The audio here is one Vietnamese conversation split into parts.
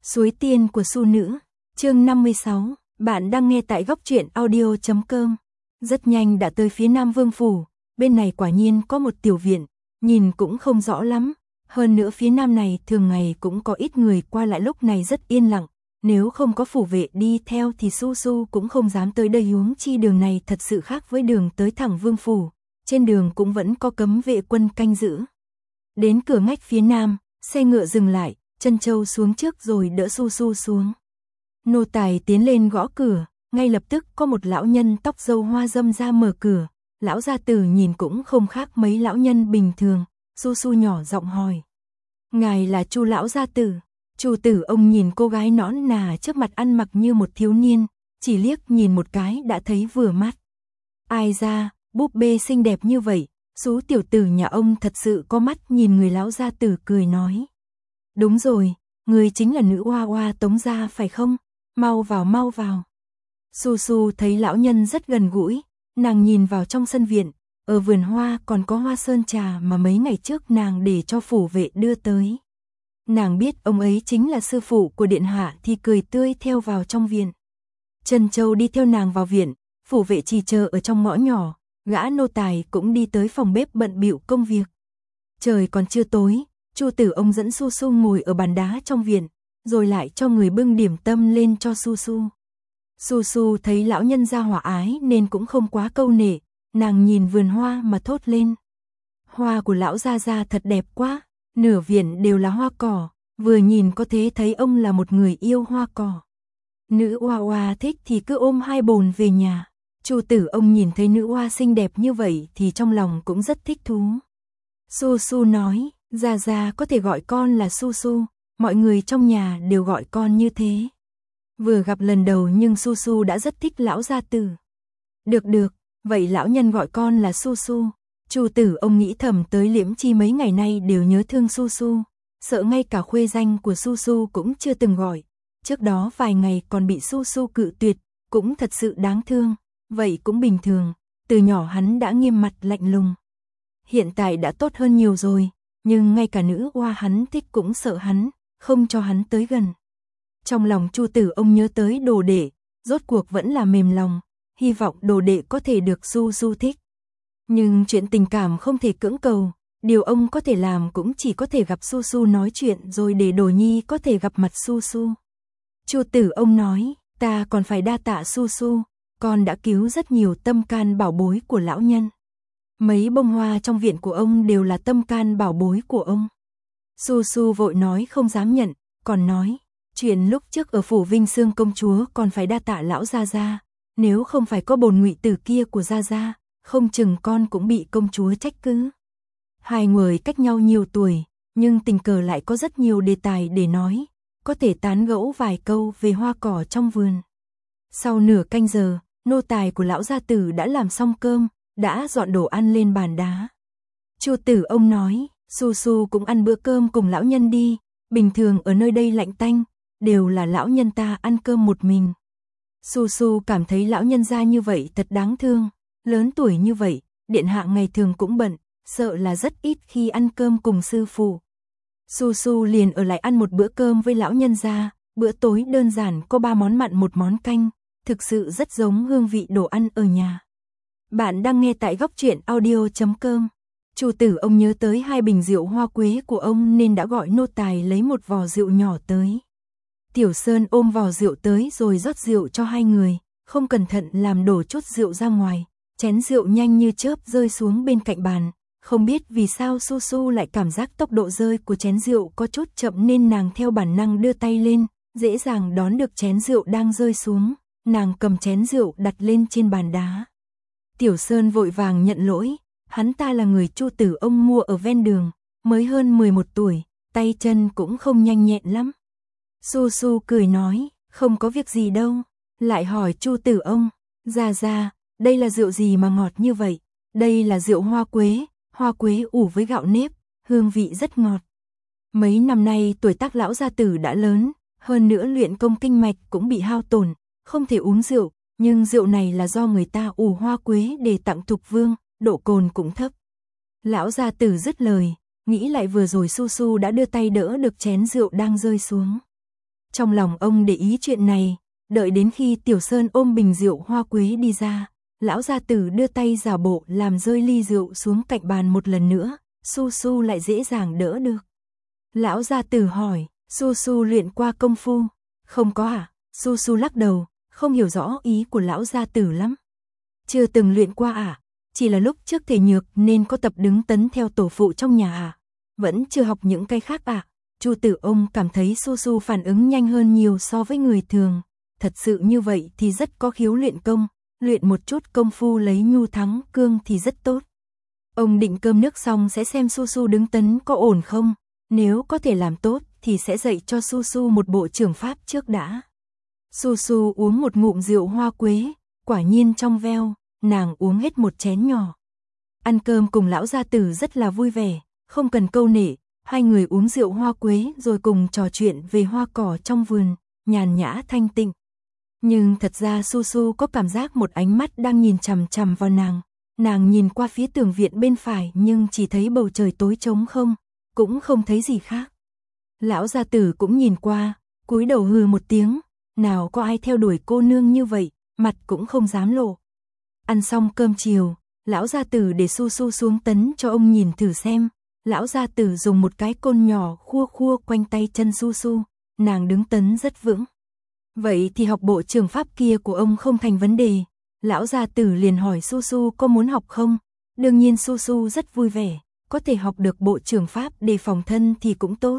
Suối tiên của Su Nữ, chương 56, bạn đang nghe tại góc truyện audio.com. Rất nhanh đã tới phía Nam Vương Phủ, bên này quả nhiên có một tiểu viện, nhìn cũng không rõ lắm, hơn nữa phía Nam này thường ngày cũng có ít người qua lại, lúc này rất yên lặng, nếu không có phủ vệ đi theo thì Su Su cũng không dám tới đây, huống chi đường này thật sự khác với đường tới thẳng Vương Phủ, trên đường cũng vẫn có cấm vệ quân canh giữ. Đến cửa ngách phía Nam, xe ngựa dừng lại, Trân Châu xuống trước rồi đỡ Su Su xuống. Nô tài tiến lên gõ cửa, ngay lập tức có một lão nhân tóc râu hoa râm ra mở cửa. Lão gia tử nhìn cũng không khác mấy lão nhân bình thường. Su Su nhỏ giọng hỏi: "Ngài là Chu lão gia tử?" Chu tử ông nhìn cô gái nõn nà trước mặt ăn mặc như một thiếu niên, chỉ liếc nhìn một cái đã thấy vừa mắt. Ai ra, búp bê xinh đẹp như vậy, Sú tiểu tử nhà ông thật sự có mắt nhìn người. Lão gia tử cười nói: "Đúng rồi, người chính là nữ oa oa Tống gia phải không? Mau vào mau vào." Su Su thấy lão nhân rất gần gũi, nàng nhìn vào trong sân viện, ở vườn hoa còn có hoa sơn trà mà mấy ngày trước nàng để cho phủ vệ đưa tới. Nàng biết ông ấy chính là sư phụ của điện hạ thì cười tươi theo vào trong viện. Trân Châu đi theo nàng vào viện, phủ vệ chỉ chờ ở trong ngõ nhỏ, gã nô tài cũng đi tới phòng bếp bận bịu công việc. Trời còn chưa tối, Chu tử ông dẫn Su Su ngồi ở bàn đá trong viện, rồi lại cho người bưng điểm tâm lên cho Su Su. Su Su thấy lão nhân gia hòa ái nên cũng không quá câu nệ, nàng nhìn vườn hoa mà thốt lên: "Hoa của lão gia gia thật đẹp quá, nửa viện đều là hoa cỏ, vừa nhìn có thể thấy ông là một người yêu hoa cỏ. Nữ oa oa thích thì cứ ôm 2 bồn về nhà." Chu tử ông nhìn thấy nữ oa xinh đẹp như vậy thì trong lòng cũng rất thích thú. Su Su nói: "Gia gia có thể gọi con là Su Su, mọi người trong nhà đều gọi con như thế." Vừa gặp lần đầu nhưng Su Su đã rất thích lão gia tử. "Được được, vậy lão nhân gọi con là Su Su." Chu tử ông nghĩ thầm tới Liễm Chi mấy ngày nay đều nhớ thương Su Su, sợ ngay cả khuê danh của Su Su cũng chưa từng gọi. Trước đó vài ngày còn bị Su Su cự tuyệt, cũng thật sự đáng thương, vậy cũng bình thường, từ nhỏ hắn đã nghiêm mặt lạnh lùng. Hiện tại đã tốt hơn nhiều rồi, nhưng ngay cả nữ oa hắn thích cũng sợ hắn, không cho hắn tới gần. Trong lòng Chu tử ông nhớ tới đồ đệ, rốt cuộc vẫn là mềm lòng, hy vọng đồ đệ có thể được Su Su thích. Nhưng chuyện tình cảm không thể cưỡng cầu, điều ông có thể làm cũng chỉ có thể gặp Su Su nói chuyện rồi để Đồ Nhi có thể gặp mặt Su Su. Chu tử ông nói: "Ta còn phải đa tạ Su Su, con đã cứu rất nhiều tâm can bảo bối của lão nhân. Mấy bông hoa trong viện của ông đều là tâm can bảo bối của ông." Su Su vội nói không dám nhận, còn nói: "Chuyện lúc trước ở phủ Vinh Xương công chúa còn phải đa tạ lão gia gia, nếu không phải có bồn ngụy tử kia của gia gia, không chừng con cũng bị công chúa trách cứ." Hai người cách nhau nhiều tuổi, nhưng tình cờ lại có rất nhiều đề tài để nói, có thể tán gẫu vài câu về hoa cỏ trong vườn. Sau nửa canh giờ, nô tài của lão gia tử đã làm xong cơm, đã dọn đồ ăn lên bàn đá. Chu tử ông nói: "Su Su cũng ăn bữa cơm cùng lão nhân đi, bình thường ở nơi đây lạnh tanh, đều là lão nhân ta ăn cơm một mình." Su Su cảm thấy lão nhân gia như vậy thật đáng thương, lớn tuổi như vậy, điện hạ ngày thường cũng bận, sợ là rất ít khi ăn cơm cùng sư phụ. Su Su liền ở lại ăn một bữa cơm với lão nhân gia, bữa tối đơn giản có 3 món mặn 1 món canh, thực sự rất giống hương vị đồ ăn ở nhà. Bạn đang nghe tại góc truyện audio.com. Chu tử ông nhớ tới 2 bình rượu hoa quế của ông nên đã gọi nô tài lấy một vò rượu nhỏ tới. Tiểu Sơn ôm vò rượu tới rồi rót rượu cho 2 người, không cẩn thận làm đổ chút rượu ra ngoài, chén rượu nhanh như chớp rơi xuống bên cạnh bàn. Không biết vì sao Su Su lại cảm giác tốc độ rơi của chén rượu có chút chậm nên nàng theo bản năng đưa tay lên, dễ dàng đón được chén rượu đang rơi xuống, nàng cầm chén rượu đặt lên trên bàn đá. Tiểu Sơn vội vàng nhận lỗi, hắn ta là người Chu tử ông mua ở ven đường, mới hơn 11 tuổi, tay chân cũng không nhanh nhẹn lắm. Su Su cười nói: "Không có việc gì đâu." Lại hỏi Chu tử ông: "Gia gia, đây là rượu gì mà ngọt như vậy?" "Đây là rượu hoa quế ủ với gạo nếp, hương vị rất ngọt. Mấy năm nay tuổi tác lão gia tử đã lớn, hơn nữa luyện công kinh mạch cũng bị hao tổn, không thể uống rượu, nhưng rượu này là do người ta ủ hoa quế để tặng Thục Vương, độ cồn cũng thấp." Lão gia tử dứt lời, nghĩ lại vừa rồi Su Su đã đưa tay đỡ được chén rượu đang rơi xuống. Trong lòng ông để ý chuyện này, đợi đến khi Tiểu Sơn ôm bình rượu hoa quế đi ra, lão gia tử đưa tay giả bộ làm rơi ly rượu xuống cạnh bàn một lần nữa, Su Su lại dễ dàng đỡ được. Lão gia tử hỏi, Su Su luyện qua công phu? Không có à? Su Su lắc đầu, không hiểu rõ ý của lão gia tử lắm. Chưa từng luyện qua à? Chỉ là lúc trước thể nhược nên có tập đứng tấn theo tổ phụ trong nhà à? Vẫn chưa học những cái khác à? Chu Tử ông cảm thấy Su Su phản ứng nhanh hơn nhiều so với người thường. Thật sự như vậy thì rất có khiếu luyện công, luyện một chút công phu lấy nhu thắng cương thì rất tốt. Ông định cơm nước xong sẽ xem Su Su đứng tấn có ổn không, nếu có thể làm tốt thì sẽ dạy cho Su Su một bộ trưởng pháp trước đã. Su Su uống một ngụm rượu hoa quế, quả nhiên trong veo, nàng uống hết một chén nhỏ. Ăn cơm cùng lão gia tử rất là vui vẻ, không cần câu nệ, hai người uống rượu hoa quế rồi cùng trò chuyện về hoa cỏ trong vườn, nhàn nhã thanh tịnh. Nhưng thật ra Su Su có cảm giác một ánh mắt đang nhìn chằm chằm vào nàng. Nàng nhìn qua phía tường viện bên phải nhưng chỉ thấy bầu trời tối trống không, cũng không thấy gì khác. Lão gia tử cũng nhìn qua, cúi đầu hừ một tiếng, nào có ai theo đuổi cô nương như vậy, mặt cũng không dám lộ. Ăn xong cơm chiều, lão gia tử để Su Su xuống tấn cho ông nhìn thử xem. Lão gia tử dùng một cái côn nhỏ khua khua quanh tay chân Su Su, nàng đứng tấn rất vững. Vậy thì học bộ trường pháp kia của ông không thành vấn đề. Lão gia tử liền hỏi Su Su có muốn học không? Đương nhiên Su Su rất vui vẻ, có thể học được bộ trường pháp để phòng thân thì cũng tốt.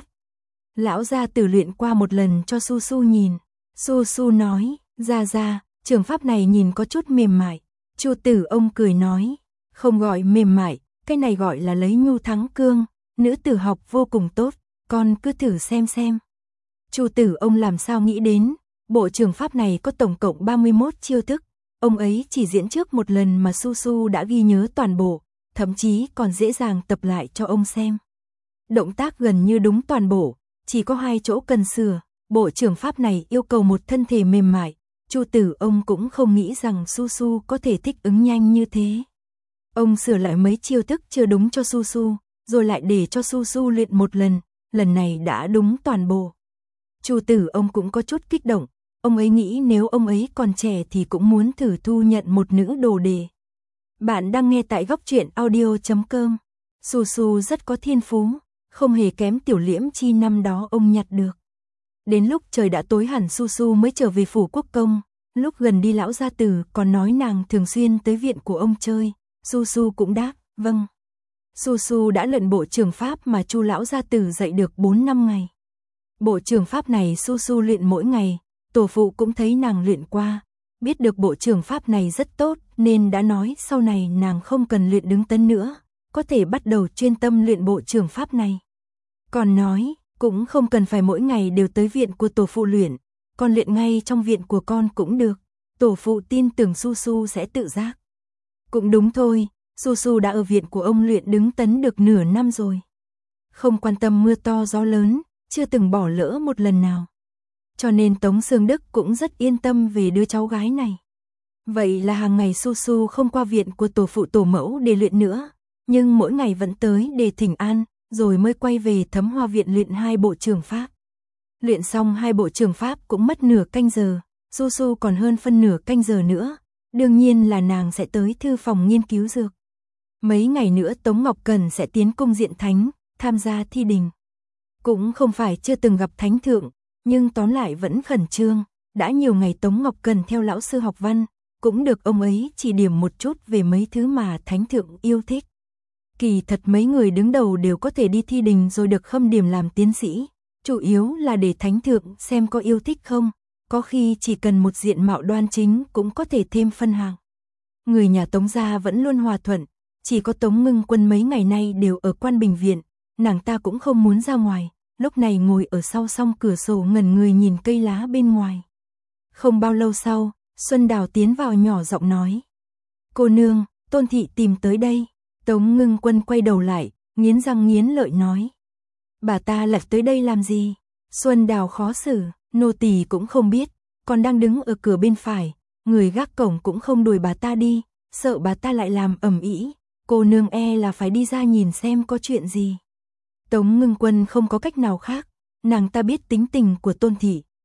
Lão gia tử luyện qua một lần cho Su Su nhìn. Su Su nói, gia, trường pháp này nhìn có chút mềm mại. Chu Tử ông cười nói, không gọi mềm mại, cái này gọi là lấy nhu thắng cương, nữ tử học vô cùng tốt, con cứ thử xem. Chu Tử ông làm sao nghĩ đến, bộ trường pháp này có tổng cộng 31 chiêu thức, ông ấy chỉ diễn trước một lần mà Su Su đã ghi nhớ toàn bộ, thậm chí còn dễ dàng tập lại cho ông xem. Động tác gần như đúng toàn bộ, chỉ có 2 chỗ cần sửa, bộ trường pháp này yêu cầu một thân thể mềm mại, Chu Tử ông cũng không nghĩ rằng Su Su có thể thích ứng nhanh như thế. Ông sửa lại mấy chiêu thức chưa đúng cho Su Su, rồi lại để cho Su Su luyện một lần này đã đúng toàn bộ. Chu Tử ông cũng có chút kích động, ông ấy nghĩ nếu ông ấy còn trẻ thì cũng muốn thử thu nhận một nữ đồ đề. Bạn đang nghe tại góc truyện audio.com. Su Su rất có thiên phú, không hề kém Tiểu Liễm Chi năm đó ông nhặt được. Đến lúc trời đã tối hẳn Su Su mới trở về phủ quốc công, lúc gần đi lão gia tử còn nói nàng thường xuyên tới viện của ông chơi, Su Su cũng đáp, vâng. Su Su đã luyện bộ trường pháp mà Chu lão gia tử dạy được 4-5 ngày. Bộ trường pháp này Su Su luyện mỗi ngày, tổ phụ cũng thấy nàng luyện qua, biết được bộ trường pháp này rất tốt nên đã nói sau này nàng không cần luyện đứng tấn nữa, có thể bắt đầu chuyên tâm luyện bộ trường pháp này. Còn nói, cũng không cần phải mỗi ngày đều tới viện của tổ phụ luyện, con luyện ngay trong viện của con cũng được, tổ phụ tin tưởng Su Su sẽ tự giác. Cũng đúng thôi, Su Su đã ở viện của ông luyện đứng tấn được nửa năm rồi. Không quan tâm mưa to gió lớn, chưa từng bỏ lỡ một lần nào. Cho nên Tống Sương Đức cũng rất yên tâm về đứa cháu gái này. Vậy là hàng ngày Su Su không qua viện của tổ phụ tổ mẫu để luyện nữa, nhưng mỗi ngày vẫn tới để thỉnh an, rồi mới quay về Thấm Hoa viện luyện 2 bộ trường pháp. Luyện xong 2 bộ trường pháp cũng mất nửa canh giờ, Su Su còn hơn phân nửa canh giờ nữa, đương nhiên là nàng sẽ tới thư phòng nghiên cứu dược. Mấy ngày nữa Tống Ngọc Cần sẽ tiến cung Diện Thánh, tham gia thi đình. Cũng không phải chưa từng gặp Thánh Thượng, nhưng tóm lại vẫn khẩn trương, đã nhiều ngày Tống Ngọc Cần theo lão sư học văn, cũng được ông ấy chỉ điểm một chút về mấy thứ mà Thánh Thượng yêu thích. Kỳ thật mấy người đứng đầu đều có thể đi thi đình rồi được khâm điểm làm tiến sĩ, chủ yếu là để Thánh Thượng xem có yêu thích không, có khi chỉ cần một diện mạo đoan chính cũng có thể thêm phân hạng. Người nhà Tống gia vẫn luôn hòa thuận, chỉ có Tống Ngưng Quân mấy ngày nay đều ở Quan Bình viện, nàng ta cũng không muốn ra ngoài, lúc này ngồi ở sau song cửa sổ ngẩn người nhìn cây lá bên ngoài. Không bao lâu sau, Xuân Đào tiến vào nhỏ giọng nói: "Cô nương, Tôn thị tìm tới đây." Tống Ngưng Quân quay đầu lại, nghiến răng nghiến lợi nói: "Bà ta lại tới đây làm gì?" Xuân Đào khó xử: "Nô tỳ cũng không biết, còn đang đứng ở cửa bên phải, người gác cổng cũng không đuổi bà ta đi, sợ bà ta lại làm ầm ĩ, cô nương e là phải đi ra nhìn xem có chuyện gì." Tống Ngưng Quân không có cách nào khác, nàng ta biết tính tình của Tôn thị,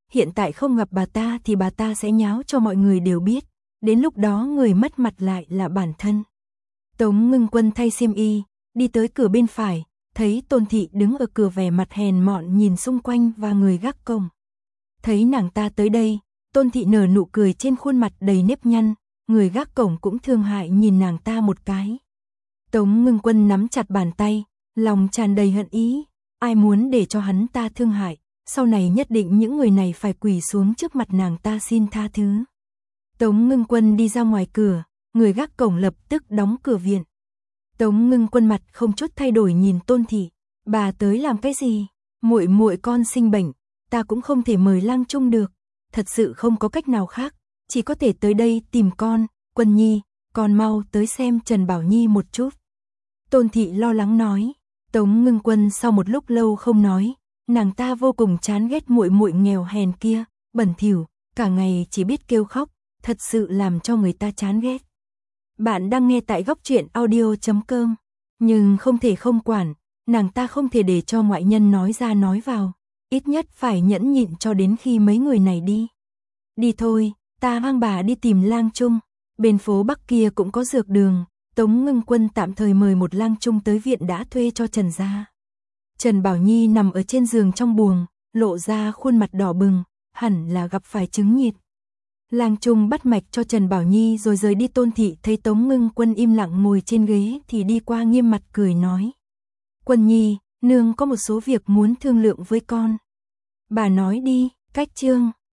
hiện tại không gặp bà ta thì bà ta sẽ nháo cho mọi người đều biết, đến lúc đó người mất mặt lại là bản thân. Tống Ngưng Quân thay xiêm y, đi tới cửa bên phải, thấy Tôn Thị đứng ở cửa vẻ mặt hèn mọn nhìn xung quanh và người gác cổng. Thấy nàng ta tới đây, Tôn Thị nở nụ cười trên khuôn mặt đầy nếp nhăn, người gác cổng cũng thương hại nhìn nàng ta một cái. Tống Ngưng Quân nắm chặt bàn tay, lòng tràn đầy hận ý, ai muốn để cho hắn ta thương hại, sau này nhất định những người này phải quỳ xuống trước mặt nàng ta xin tha thứ. Tống Ngưng Quân đi ra ngoài cửa, người gác cổng lập tức đóng cửa viện. Tống Ngưng Quân mặt không chút thay đổi nhìn Tôn Thị, bà tới làm cái gì? Muội muội con sinh bệnh, ta cũng không thể mời Lang Trung được, thật sự không có cách nào khác, chỉ có thể tới đây tìm con. Quân Nhi, con mau tới xem Trần Bảo Nhi một chút. Tôn Thị lo lắng nói. Tống Ngưng Quân sau một lúc lâu không nói, nàng ta vô cùng chán ghét muội muội nghèo hèn kia, bẩn thỉu, cả ngày chỉ biết kêu khóc, thật sự làm cho người ta chán ghét. Bạn đang nghe tại góc truyện audio.com, nhưng không thể không quản, nàng ta không thể để cho ngoại nhân nói ra nói vào, ít nhất phải nhẫn nhịn cho đến khi mấy người này đi. Đi thôi, ta mang bà đi tìm Lang Trung, bên phố Bắc kia cũng có dược đường. Tống Ngưng Quân tạm thời mời một Lang Trung tới viện đã thuê cho Trần gia. Trần Bảo Nhi nằm ở trên giường trong buồng, lộ ra khuôn mặt đỏ bừng, hẳn là gặp phải chứng nhiệt. Lang Trung bắt mạch cho Trần Bảo Nhi rồi rời đi. Tôn Thị thấy Tống Ngưng Quân im lặng ngồi trên ghế thì đi qua nghiêm mặt cười nói. Quân Nhi, nương có một số việc muốn thương lượng với con. Bà nói đi, cách chương.